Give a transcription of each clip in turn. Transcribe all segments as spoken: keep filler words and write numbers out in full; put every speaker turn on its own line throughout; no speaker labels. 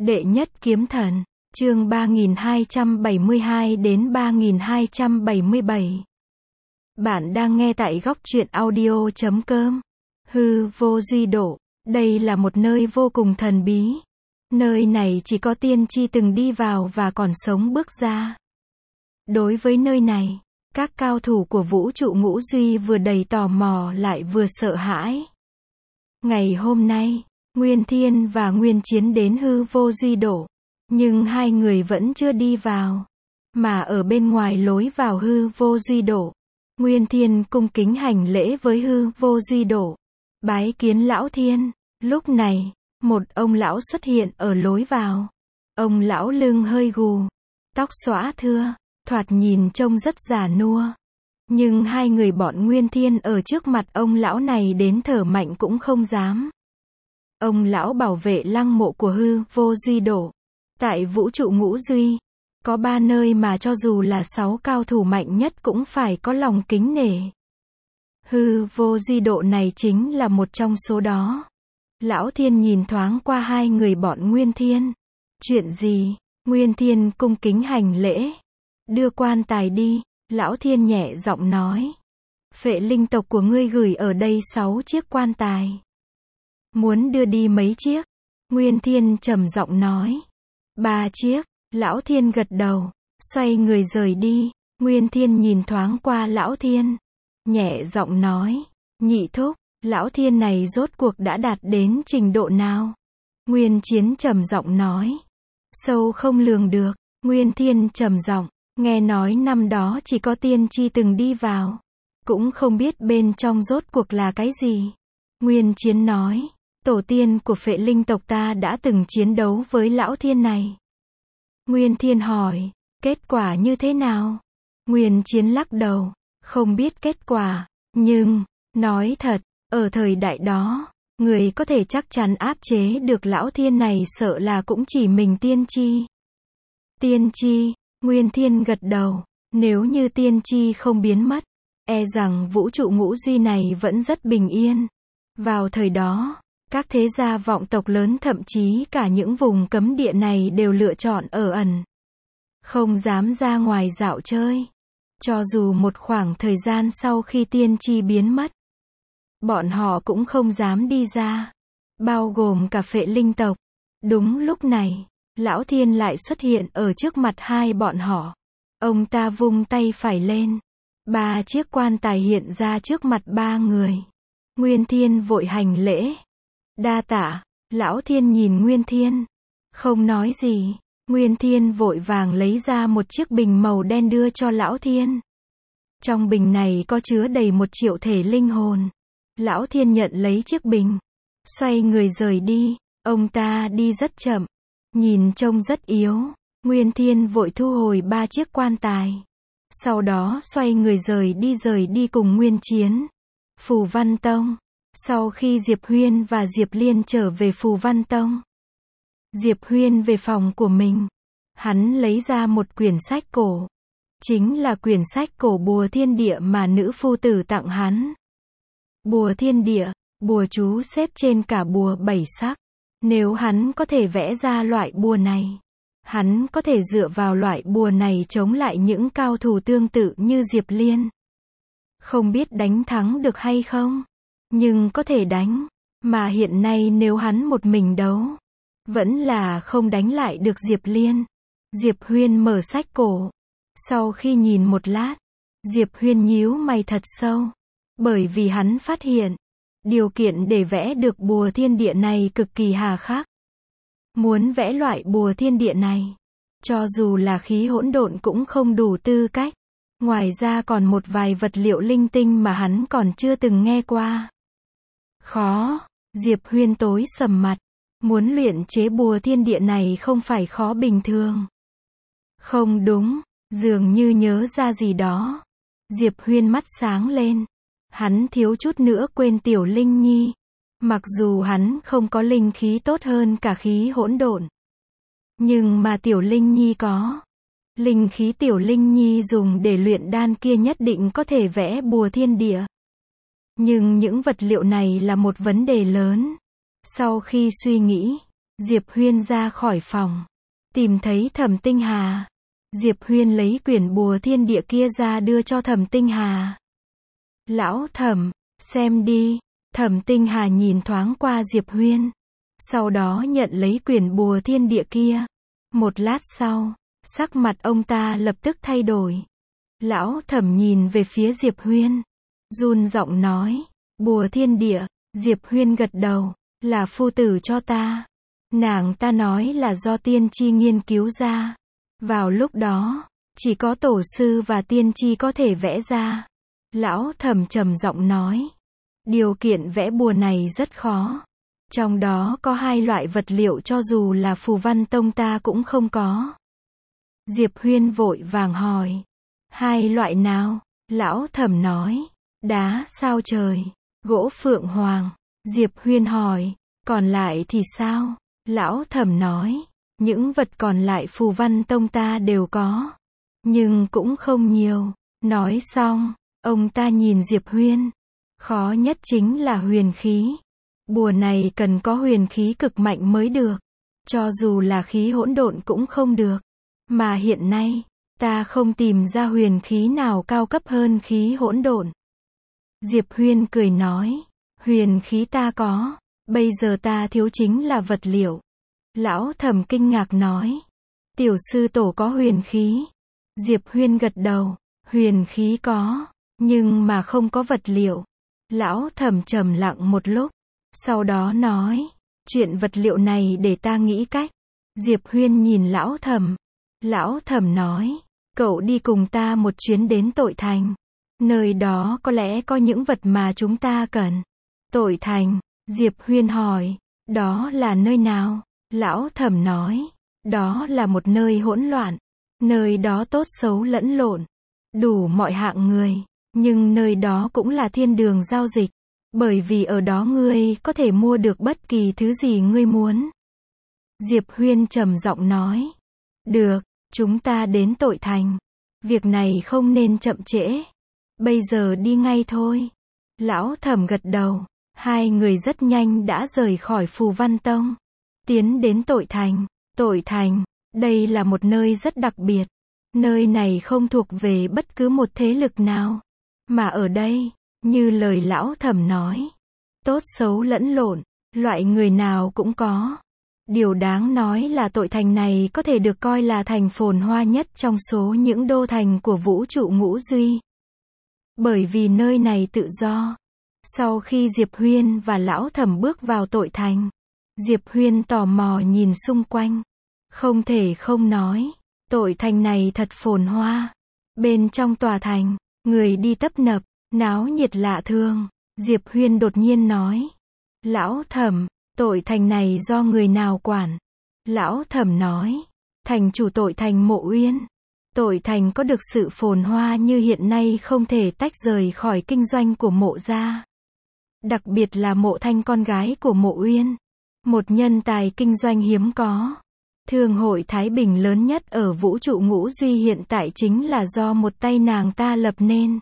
Đệ nhất kiếm thần, chương ba nghìn hai trăm bảy mươi hai đến ba nghìn hai trăm bảy mươi bảy. Bạn đang nghe tại góc truyện audio chấm com. Hư vô duy độ, đây là một nơi vô cùng thần bí. Nơi này chỉ có tiên tri từng đi vào và còn sống bước ra. Đối với nơi này, các cao thủ của vũ trụ ngũ duy vừa đầy tò mò lại vừa sợ hãi. Ngày hôm nay, Nguyên Thiên và Nguyên Chiến đến hư vô duy độ, nhưng hai người vẫn chưa đi vào, mà ở bên ngoài lối vào hư vô duy độ. Nguyên Thiên cung kính hành lễ với hư vô duy độ, bái kiến lão thiên. Lúc này, một ông lão xuất hiện ở lối vào. Ông lão lưng hơi gù, tóc xõa thưa, thoạt nhìn trông rất già nua. Nhưng hai người bọn Nguyên Thiên ở trước mặt ông lão này đến thở mạnh cũng không dám. Ông lão bảo vệ lăng mộ của hư vô duy độ. Tại vũ trụ ngũ duy, có ba nơi mà cho dù là sáu cao thủ mạnh nhất cũng phải có lòng kính nể. Hư vô duy độ này chính là một trong số đó. Lão Thiên nhìn thoáng qua hai người bọn Nguyên Thiên. Chuyện gì? Nguyên Thiên cung kính hành lễ. Đưa quan tài đi, Lão Thiên nhẹ giọng nói. Phệ linh tộc của ngươi gửi ở đây sáu chiếc quan tài. Muốn đưa đi mấy chiếc? Nguyên Thiên trầm giọng nói. Ba chiếc. Lão Thiên gật đầu, xoay người rời đi. Nguyên Thiên nhìn thoáng qua Lão Thiên, nhẹ giọng nói. Nhị thúc, Lão Thiên này rốt cuộc đã đạt đến trình độ nào? Nguyên Chiến trầm giọng nói. Sâu không lường được. Nguyên Thiên trầm giọng. Nghe nói năm đó chỉ có tiên tri từng đi vào, cũng không biết bên trong rốt cuộc là cái gì. Nguyên Chiến nói. Tổ tiên của phệ linh tộc ta đã từng chiến đấu với Lão Thiên này. Nguyên Thiên hỏi. Kết quả như thế nào? Nguyên Chiến lắc đầu. Không biết kết quả. Nhưng, nói thật, ở thời đại đó, người có thể chắc chắn áp chế được Lão Thiên này sợ là cũng chỉ mình tiên tri. Tiên tri? Nguyên Thiên gật đầu. Nếu như tiên tri không biến mất, e rằng vũ trụ ngũ duy này vẫn rất bình yên. Vào thời đó, các thế gia vọng tộc lớn thậm chí cả những vùng cấm địa này đều lựa chọn ở ẩn, không dám ra ngoài dạo chơi. Cho dù một khoảng thời gian sau khi tiên tri biến mất, bọn họ cũng không dám đi ra, bao gồm cả phệ linh tộc. Đúng lúc này, Lão Thiên lại xuất hiện ở trước mặt hai bọn họ. Ông ta vung tay phải lên. Ba chiếc quan tài hiện ra trước mặt ba người. Nguyên Thiên vội hành lễ. Đa tạ. Lão Thiên nhìn Nguyên Thiên, không nói gì. Nguyên Thiên vội vàng lấy ra một chiếc bình màu đen đưa cho Lão Thiên. Trong bình này có chứa đầy một triệu thể linh hồn. Lão Thiên nhận lấy chiếc bình, xoay người rời đi. Ông ta đi rất chậm, nhìn trông rất yếu. Nguyên Thiên vội thu hồi ba chiếc quan tài, sau đó xoay người rời đi rời đi cùng Nguyên Chiến. Phù Văn Tông. Sau khi Diệp Huyên và Diệp Liên trở về Phù Văn Tông, Diệp Huyên về phòng của mình. Hắn lấy ra một quyển sách cổ. Chính là quyển sách cổ Bùa Thiên Địa mà nữ phu tử tặng hắn. Bùa Thiên Địa, bùa chú xếp trên cả bùa bảy sắc. Nếu hắn có thể vẽ ra loại bùa này, hắn có thể dựa vào loại bùa này chống lại những cao thủ tương tự như Diệp Liên. Không biết đánh thắng được hay không, nhưng có thể đánh. Mà hiện nay nếu hắn một mình đấu, vẫn là không đánh lại được Diệp Liên. Diệp Huyên mở sách cổ. Sau khi nhìn một lát, Diệp Huyên nhíu mày thật sâu. Bởi vì hắn phát hiện, điều kiện để vẽ được bùa thiên địa này cực kỳ hà khắc. Muốn vẽ loại bùa thiên địa này, cho dù là khí hỗn độn cũng không đủ tư cách. Ngoài ra còn một vài vật liệu linh tinh mà hắn còn chưa từng nghe qua. Khó. Diệp Huyên tối sầm mặt. Muốn luyện chế bùa thiên địa này không phải khó bình thường. Không đúng. Dường như nhớ ra gì đó. Diệp Huyên mắt sáng lên. Hắn thiếu chút nữa quên Tiểu Linh Nhi. Mặc dù hắn không có linh khí tốt hơn cả khí hỗn độn, nhưng mà Tiểu Linh Nhi có. Linh khí Tiểu Linh Nhi dùng để luyện đan kia nhất định có thể vẽ bùa thiên địa. Nhưng những vật liệu này là một vấn đề lớn. Sau khi suy nghĩ, Diệp Huyên ra khỏi phòng, tìm thấy Thẩm Tinh Hà. Diệp Huyên lấy quyển bùa thiên địa kia ra đưa cho Thẩm Tinh Hà. Lão Thẩm, xem đi. Thẩm Tinh Hà nhìn thoáng qua Diệp Huyên, sau đó nhận lấy quyển bùa thiên địa kia. Một lát sau, sắc mặt ông ta lập tức thay đổi. Lão Thẩm nhìn về phía Diệp Huyên, run giọng nói, bùa thiên địa. Diệp Huyên gật đầu, là phu tử cho ta. Nàng ta nói là do tiên tri nghiên cứu ra. Vào lúc đó, chỉ có tổ sư và tiên tri có thể vẽ ra. Lão Thẩm trầm giọng nói, điều kiện vẽ bùa này rất khó. Trong đó có hai loại vật liệu cho dù là phù văn tông ta cũng không có. Diệp Huyên vội vàng hỏi, hai loại nào? Lão Thẩm nói, đá sao trời, gỗ phượng hoàng. Diệp Huyên hỏi, còn lại thì sao? Lão Thẩm nói, những vật còn lại phù văn tông ta đều có, nhưng cũng không nhiều. Nói xong, ông ta nhìn Diệp Huyên, khó nhất chính là huyền khí. Bùa này cần có huyền khí cực mạnh mới được, cho dù là khí hỗn độn cũng không được. Mà hiện nay, ta không tìm ra huyền khí nào cao cấp hơn khí hỗn độn. Diệp Huyên cười nói, huyền khí ta có, bây giờ ta thiếu chính là vật liệu. Lão Thẩm kinh ngạc nói, tiểu sư tổ có huyền khí. Diệp Huyên gật đầu, huyền khí có, nhưng mà không có vật liệu. Lão Thẩm trầm lặng một lúc, sau đó nói, chuyện vật liệu này để ta nghĩ cách. Diệp Huyên nhìn Lão Thẩm. Lão Thẩm nói, cậu đi cùng ta một chuyến đến Tội Thành. Nơi đó có lẽ có những vật mà chúng ta cần. Tội Thành? Diệp Huyên hỏi, đó là nơi nào? Lão Thẩm nói, đó là một nơi hỗn loạn. Nơi đó tốt xấu lẫn lộn, đủ mọi hạng người. Nhưng nơi đó cũng là thiên đường giao dịch. Bởi vì ở đó ngươi có thể mua được bất kỳ thứ gì ngươi muốn. Diệp Huyên trầm giọng nói, được, chúng ta đến Tội Thành. Việc này không nên chậm trễ. Bây giờ đi ngay thôi. Lão Thẩm gật đầu. Hai người rất nhanh đã rời khỏi Phù Văn Tông, tiến đến Tội Thành. Tội Thành, đây là một nơi rất đặc biệt. Nơi này không thuộc về bất cứ một thế lực nào. Mà ở đây, như lời Lão Thẩm nói, tốt xấu lẫn lộn, loại người nào cũng có. Điều đáng nói là Tội Thành này có thể được coi là thành phồn hoa nhất trong số những đô thành của vũ trụ ngũ duy. Bởi vì nơi này tự do. Sau khi Diệp Huyên và Lão Thẩm bước vào Tội Thành, Diệp Huyên tò mò nhìn xung quanh. Không thể không nói, Tội Thành này thật phồn hoa. Bên trong tòa thành, người đi tấp nập, náo nhiệt lạ thường. Diệp Huyên đột nhiên nói, Lão Thẩm, Tội Thành này do người nào quản? Lão Thẩm nói, thành chủ Tội Thành Mộ Uyên. Tội Thành có được sự phồn hoa như hiện nay không thể tách rời khỏi kinh doanh của Mộ gia. Đặc biệt là Mộ Thanh con gái của Mộ Uyên, một nhân tài kinh doanh hiếm có. Thương hội Thái Bình lớn nhất ở vũ trụ ngũ duy hiện tại chính là do một tay nàng ta lập nên.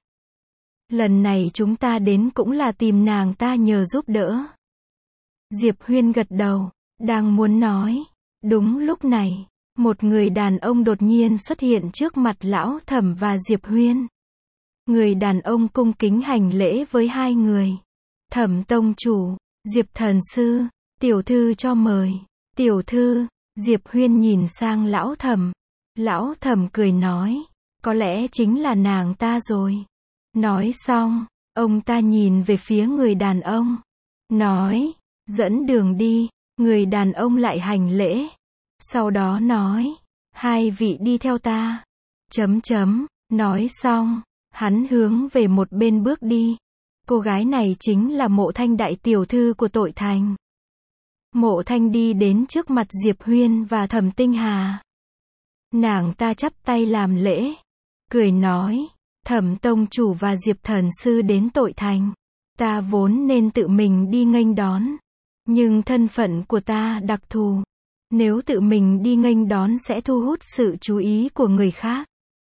Lần này chúng ta đến cũng là tìm nàng ta nhờ giúp đỡ. Diệp Huyên gật đầu, đang muốn nói. Đúng lúc này, một người đàn ông đột nhiên xuất hiện trước mặt Lão Thẩm và Diệp Huyên. Người đàn ông cung kính hành lễ với hai người. Thẩm tông chủ, Diệp thần sư, tiểu thư cho mời. Tiểu thư, Diệp Huyên nhìn sang Lão Thẩm. Lão Thẩm cười nói, có lẽ chính là nàng ta rồi. Nói xong, ông ta nhìn về phía người đàn ông, nói, dẫn đường đi. Người đàn ông lại hành lễ, sau đó nói, hai vị đi theo ta. Chấm chấm, nói xong, hắn hướng về một bên bước đi. Cô gái này chính là Mộ Thanh đại tiểu thư của Tội Thành. Mộ Thanh đi đến trước mặt Diệp Huyên và Thẩm Tinh Hà. Nàng ta chắp tay làm lễ, cười nói, Thẩm tông chủ và Diệp thần sư đến Tội Thành. Ta vốn nên tự mình đi nghênh đón. Nhưng thân phận của ta đặc thù. Nếu tự mình đi nghênh đón sẽ thu hút sự chú ý của người khác.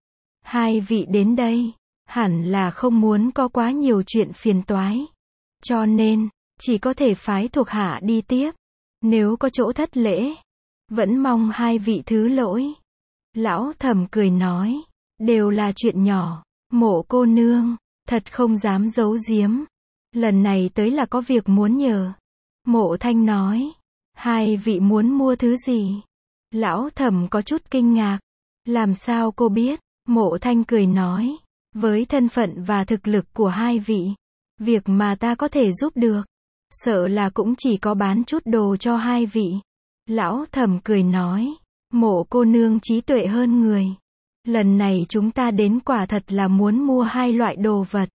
Hai vị đến đây, hẳn là không muốn có quá nhiều chuyện phiền toái. Cho nên, chỉ có thể phái thuộc hạ đi tiếp. Nếu có chỗ thất lễ, vẫn mong hai vị thứ lỗi. Lão Thẩm cười nói, đều là chuyện nhỏ, Mộ cô nương, thật không dám giấu giếm. Lần này tới là có việc muốn nhờ. Mộ Thanh nói, hai vị muốn mua thứ gì? Lão Thẩm có chút kinh ngạc. Làm sao cô biết? Mộ Thanh cười nói, với thân phận và thực lực của hai vị, việc mà ta có thể giúp được, sợ là cũng chỉ có bán chút đồ cho hai vị. Lão Thẩm cười nói, Mộ cô nương trí tuệ hơn người. Lần này chúng ta đến quả thật là muốn mua hai loại đồ vật.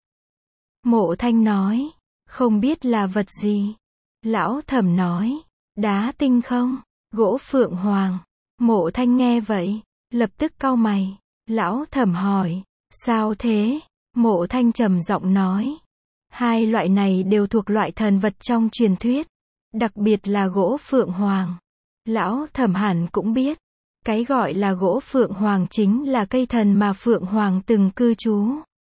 Mộ Thanh nói, không biết là vật gì. Lão Thẩm nói, đá tinh không, gỗ phượng hoàng. Mộ Thanh nghe vậy, lập tức cau mày. Lão Thẩm hỏi, sao thế? Mộ Thanh trầm giọng nói, hai loại này đều thuộc loại thần vật trong truyền thuyết, đặc biệt là gỗ phượng hoàng. Lão Thẩm hẳn cũng biết, cái gọi là gỗ phượng hoàng chính là cây thần mà phượng hoàng từng cư trú.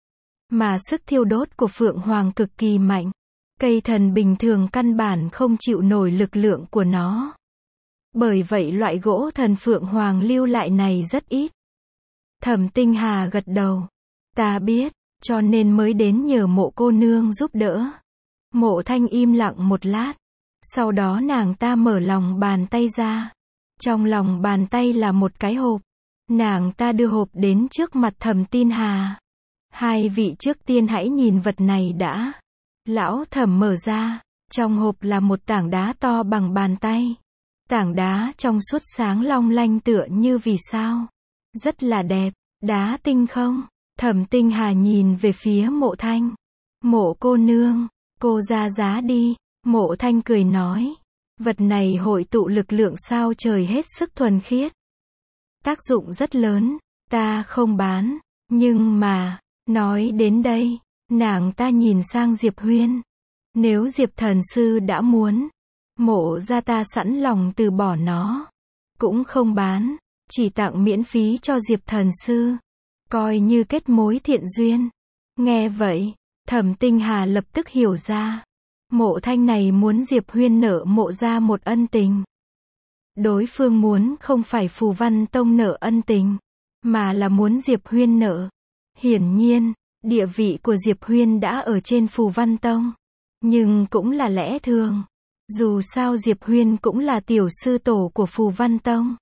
Mà sức thiêu đốt của phượng hoàng cực kỳ mạnh, cây thần bình thường căn bản không chịu nổi lực lượng của nó. Bởi vậy loại gỗ thần phượng hoàng lưu lại này rất ít. Thẩm Tinh Hà gật đầu. Ta biết, cho nên mới đến nhờ Mộ cô nương giúp đỡ. Mộ Thanh im lặng một lát. Sau đó nàng ta mở lòng bàn tay ra. Trong lòng bàn tay là một cái hộp. Nàng ta đưa hộp đến trước mặt Thẩm Tinh Hà. Hai vị trước tiên hãy nhìn vật này đã. Lão Thẩm mở ra. Trong hộp là một tảng đá to bằng bàn tay. Tảng đá trong suốt sáng long lanh tựa như vì sao. Rất là đẹp. Đá tinh không? Thẩm Tinh Hà nhìn về phía Mộ Thanh. Mộ cô nương, cô ra giá đi. Mộ Thanh cười nói, vật này hội tụ lực lượng sao trời hết sức thuần khiết. Tác dụng rất lớn, ta không bán. Nhưng mà, nói đến đây, nàng ta nhìn sang Diệp Huyên. Nếu Diệp thần sư đã muốn, Mộ gia ta sẵn lòng từ bỏ nó. Cũng không bán, chỉ tặng miễn phí cho Diệp thần sư. Coi như kết mối thiện duyên. Nghe vậy, Thẩm Tinh Hà lập tức hiểu ra. Mộ Thanh này muốn Diệp Huyên nợ Mộ gia một ân tình. Đối phương muốn không phải Phù Văn Tông nợ ân tình, mà là muốn Diệp Huyên nợ. Hiển nhiên, địa vị của Diệp Huyên đã ở trên Phù Văn Tông. Nhưng cũng là lẽ thường. Dù sao Diệp Huyên cũng là tiểu sư tổ của Phù Văn Tông.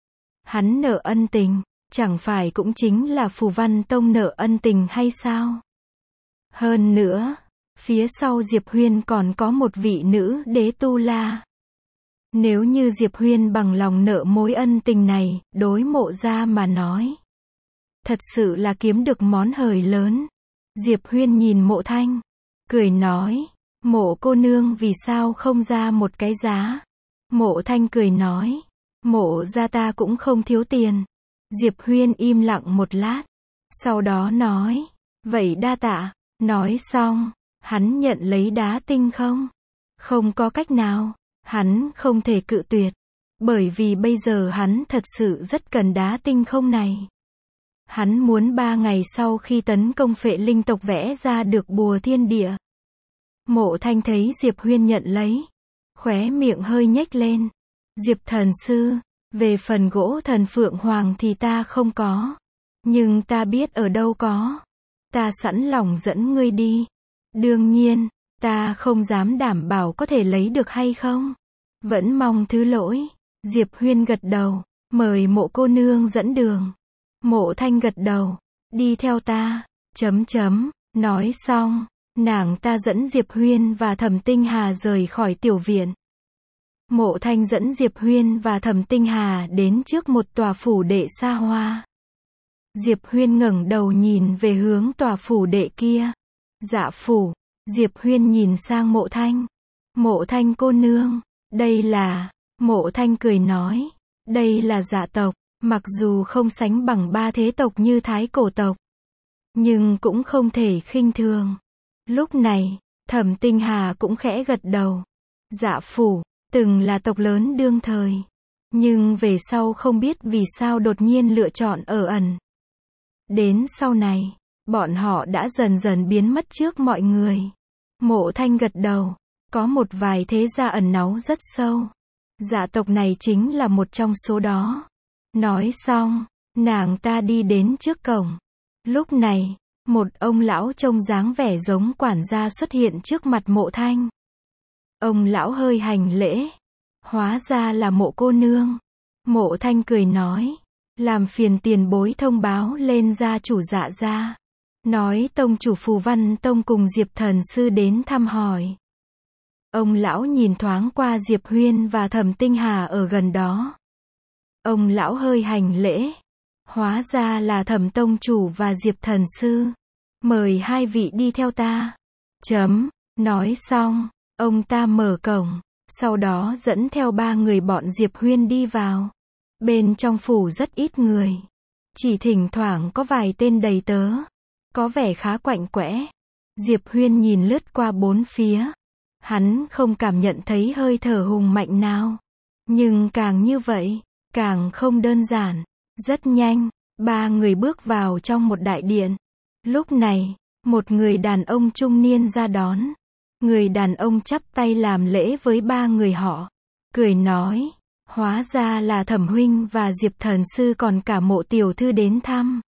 Hắn nợ ân tình, chẳng phải cũng chính là Phù Văn Tông nợ ân tình hay sao? Hơn nữa, phía sau Diệp Huyên còn có một vị nữ đế tu la. Nếu như Diệp Huyên bằng lòng nợ mối ân tình này, đối Mộ gia mà nói, thật sự là kiếm được món hời lớn. Diệp Huyên nhìn Mộ Thanh, cười nói, Mộ cô nương vì sao không ra một cái giá? Mộ Thanh cười nói, Mộ gia ta cũng không thiếu tiền. Diệp Huyên im lặng một lát, sau đó nói, vậy đa tạ. Nói xong, hắn nhận lấy đá tinh không? Không có cách nào, hắn không thể cự tuyệt, bởi vì bây giờ hắn thật sự rất cần đá tinh không này. Hắn muốn ba ngày sau khi tấn công phệ linh tộc vẽ ra được bùa thiên địa. Mộ Thanh thấy Diệp Huyên nhận lấy, khóe miệng hơi nhếch lên. Diệp thần sư, về phần gỗ thần phượng hoàng thì ta không có, nhưng ta biết ở đâu có. Ta sẵn lòng dẫn ngươi đi. Đương nhiên, ta không dám đảm bảo có thể lấy được hay không. Vẫn mong thứ lỗi. Diệp Huyên gật đầu, mời Mộ cô nương dẫn đường. Mộ Thanh gật đầu, đi theo ta, chấm chấm, nói xong, nàng ta dẫn Diệp Huyên và Thẩm Tinh Hà rời khỏi tiểu viện. Mộ Thanh dẫn Diệp Huyên và Thẩm Tinh Hà đến trước một tòa phủ đệ xa hoa. Diệp Huyên ngẩng đầu nhìn về hướng tòa phủ đệ kia. Dạ phủ. Diệp Huyên nhìn sang Mộ Thanh. Mộ Thanh cô nương, đây là... Mộ Thanh cười nói, đây là dạ tộc, mặc dù không sánh bằng ba thế tộc như Thái Cổ tộc, nhưng cũng không thể khinh thường. Lúc này, Thẩm Tinh Hà cũng khẽ gật đầu. Dạ phủ, từng là tộc lớn đương thời, nhưng về sau không biết vì sao đột nhiên lựa chọn ở ẩn. Đến sau này, bọn họ đã dần dần biến mất trước mọi người. Mộ Thanh gật đầu, có một vài thế gia ẩn náu rất sâu. Dạ tộc này chính là một trong số đó. Nói xong, nàng ta đi đến trước cổng. Lúc này, một ông lão trông dáng vẻ giống quản gia xuất hiện trước mặt Mộ Thanh. Ông lão hơi hành lễ. Hóa ra là Mộ cô nương. Mộ Thanh cười nói, làm phiền tiền bối thông báo lên gia chủ Dạ gia. Nói tông chủ Phù Văn Tông cùng Diệp thần sư đến thăm hỏi. Ông lão nhìn thoáng qua Diệp Huyên và Thẩm Tinh Hà ở gần đó. Ông lão hơi hành lễ. Hóa ra là Thẩm tông chủ và Diệp thần sư. Mời hai vị đi theo ta. Chấm. Nói xong, ông ta mở cổng. Sau đó dẫn theo ba người bọn Diệp Huyên đi vào. Bên trong phủ rất ít người. Chỉ thỉnh thoảng có vài tên đầy tớ. Có vẻ khá quạnh quẽ. Diệp Huyên nhìn lướt qua bốn phía. Hắn không cảm nhận thấy hơi thở hùng mạnh nào. Nhưng càng như vậy, càng không đơn giản. Rất nhanh, ba người bước vào trong một đại điện. Lúc này, một người đàn ông trung niên ra đón. Người đàn ông chắp tay làm lễ với ba người họ. Cười nói, hóa ra là Thẩm huynh và Diệp thần sư còn cả Mộ tiểu thư đến thăm.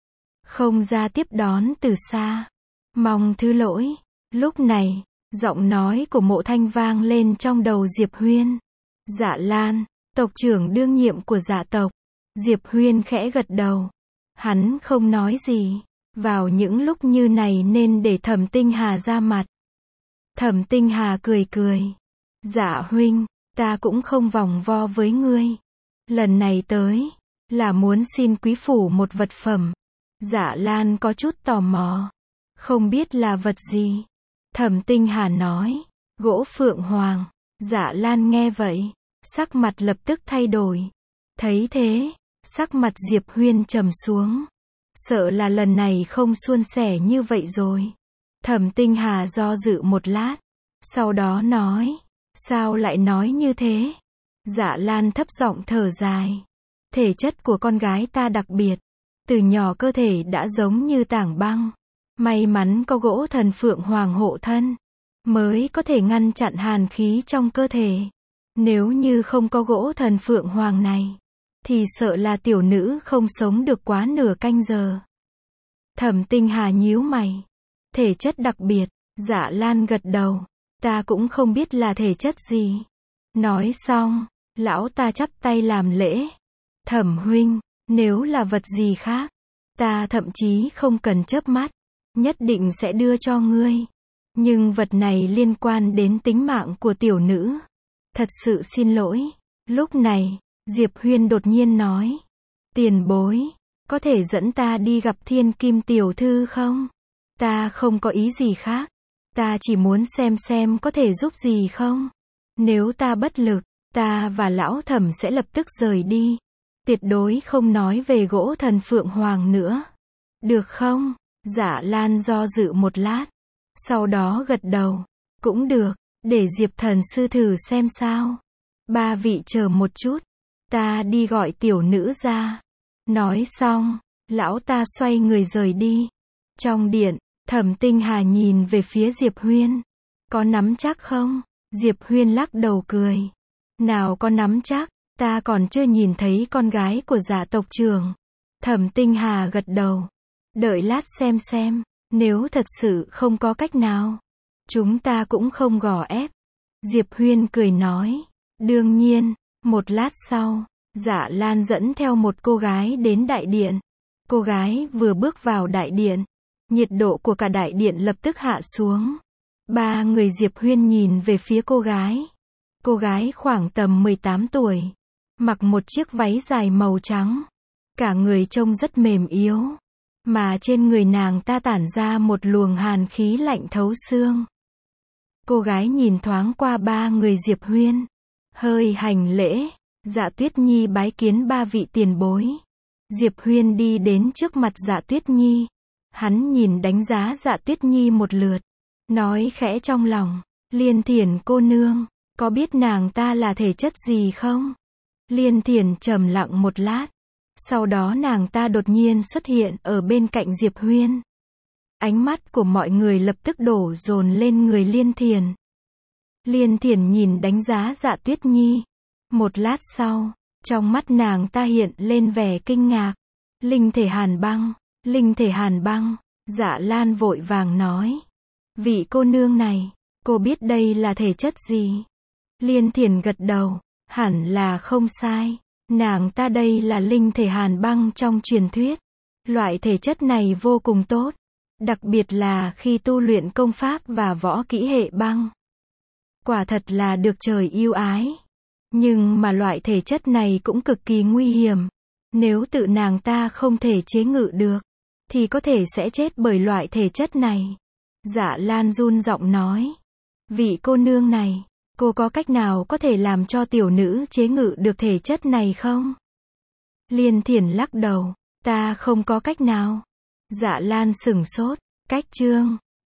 Không ra tiếp đón từ xa. Mong thứ lỗi. Lúc này, giọng nói của Mộ Thanh vang lên trong đầu Diệp Huyên. Dạ Lan, tộc trưởng đương nhiệm của dạ tộc. Diệp Huyên khẽ gật đầu. Hắn không nói gì. Vào những lúc như này nên để Thẩm Tinh Hà ra mặt. Thẩm Tinh Hà cười cười. Dạ huynh, ta cũng không vòng vo với ngươi. Lần này tới, là muốn xin quý phủ một vật phẩm. Dạ Lan có chút tò mò. Không biết là vật gì. Thẩm Tinh Hà nói, gỗ phượng hoàng. Dạ Lan nghe vậy, sắc mặt lập tức thay đổi. Thấy thế, sắc mặt Diệp Huyên trầm xuống. Sợ là lần này không suôn sẻ như vậy rồi. Thẩm Tinh Hà do dự một lát. Sau đó nói, sao lại nói như thế? Dạ Lan thấp giọng thở dài. Thể chất của con gái ta đặc biệt. Từ nhỏ cơ thể đã giống như tảng băng. May mắn có gỗ thần phượng hoàng hộ thân. Mới có thể ngăn chặn hàn khí trong cơ thể. Nếu như không có gỗ thần phượng hoàng này. Thì sợ là tiểu nữ không sống được quá nửa canh giờ. Thẩm Tinh Hà nhíu mày. Thể chất đặc biệt. Dạ Lan gật đầu. Ta cũng không biết là thể chất gì. Nói xong, lão ta chắp tay làm lễ. Thẩm huynh, nếu là vật gì khác, ta thậm chí không cần chớp mắt, nhất định sẽ đưa cho ngươi. Nhưng vật này liên quan đến tính mạng của tiểu nữ. Thật sự xin lỗi. Lúc này, Diệp Huyên đột nhiên nói. Tiền bối, có thể dẫn ta đi gặp Thiên Kim tiểu thư không? Ta không có ý gì khác. Ta chỉ muốn xem xem có thể giúp gì không. Nếu ta bất lực, ta và lão Thẩm sẽ lập tức rời đi. Tuyệt đối không nói về gỗ thần phượng hoàng nữa. Được không? Dạ Lan do dự một lát. Sau đó gật đầu. Cũng được, để Diệp thần sư thử xem sao. Ba vị chờ một chút. Ta đi gọi tiểu nữ ra. Nói xong, lão ta xoay người rời đi. Trong điện, Thẩm Tinh Hà nhìn về phía Diệp Huyên. Có nắm chắc không? Diệp Huyên lắc đầu cười. Nào có nắm chắc, ta còn chưa nhìn thấy con gái của dạ tộc trưởng. Thẩm Tinh Hà gật đầu. Đợi lát xem xem, nếu thật sự không có cách nào, chúng ta cũng không gò ép. Diệp Huyên cười nói. Đương nhiên, một lát sau, Dạ Lan dẫn theo một cô gái đến đại điện. Cô gái vừa bước vào đại điện. Nhiệt độ của cả đại điện lập tức hạ xuống. Ba người Diệp Huyên nhìn về phía cô gái. Cô gái khoảng tầm mười tám tuổi. Mặc một chiếc váy dài màu trắng. Cả người trông rất mềm yếu. Mà trên người nàng ta tản ra một luồng hàn khí lạnh thấu xương. Cô gái nhìn thoáng qua ba người Diệp Huyên. Hơi hành lễ. Dạ Tuyết Nhi bái kiến ba vị tiền bối. Diệp Huyên đi đến trước mặt Dạ Tuyết Nhi. Hắn nhìn đánh giá Dạ Tuyết Nhi một lượt. Nói khẽ trong lòng. Liên Thiển cô nương, có biết nàng ta là thể chất gì không? Liên Thiển trầm lặng một lát. Sau đó nàng ta đột nhiên xuất hiện ở bên cạnh Diệp Huyên. Ánh mắt của mọi người lập tức đổ dồn lên người Liên Thiển. Liên Thiển nhìn đánh giá Dạ Tuyết Nhi. Một lát sau, trong mắt nàng ta hiện lên vẻ kinh ngạc. Linh thể hàn băng, linh thể hàn băng, Dạ Lan vội vàng nói. Vị cô nương này, cô biết đây là thể chất gì? Liên Thiển gật đầu, hẳn là không sai. Nàng ta đây là linh thể hàn băng trong truyền thuyết. Loại thể chất này vô cùng tốt, đặc biệt là khi tu luyện công pháp và võ kỹ hệ băng. Quả thật là được trời yêu ái. Nhưng mà loại thể chất này cũng cực kỳ nguy hiểm. Nếu tự nàng ta không thể chế ngự được, thì có thể sẽ chết bởi loại thể chất này. Dạ Lan run giọng nói. Vị cô nương này, cô có cách nào có thể làm cho tiểu nữ chế ngự được thể chất này không? Liên Thiển lắc đầu. Ta không có cách nào. Dạ Lan sửng sốt. Cách chương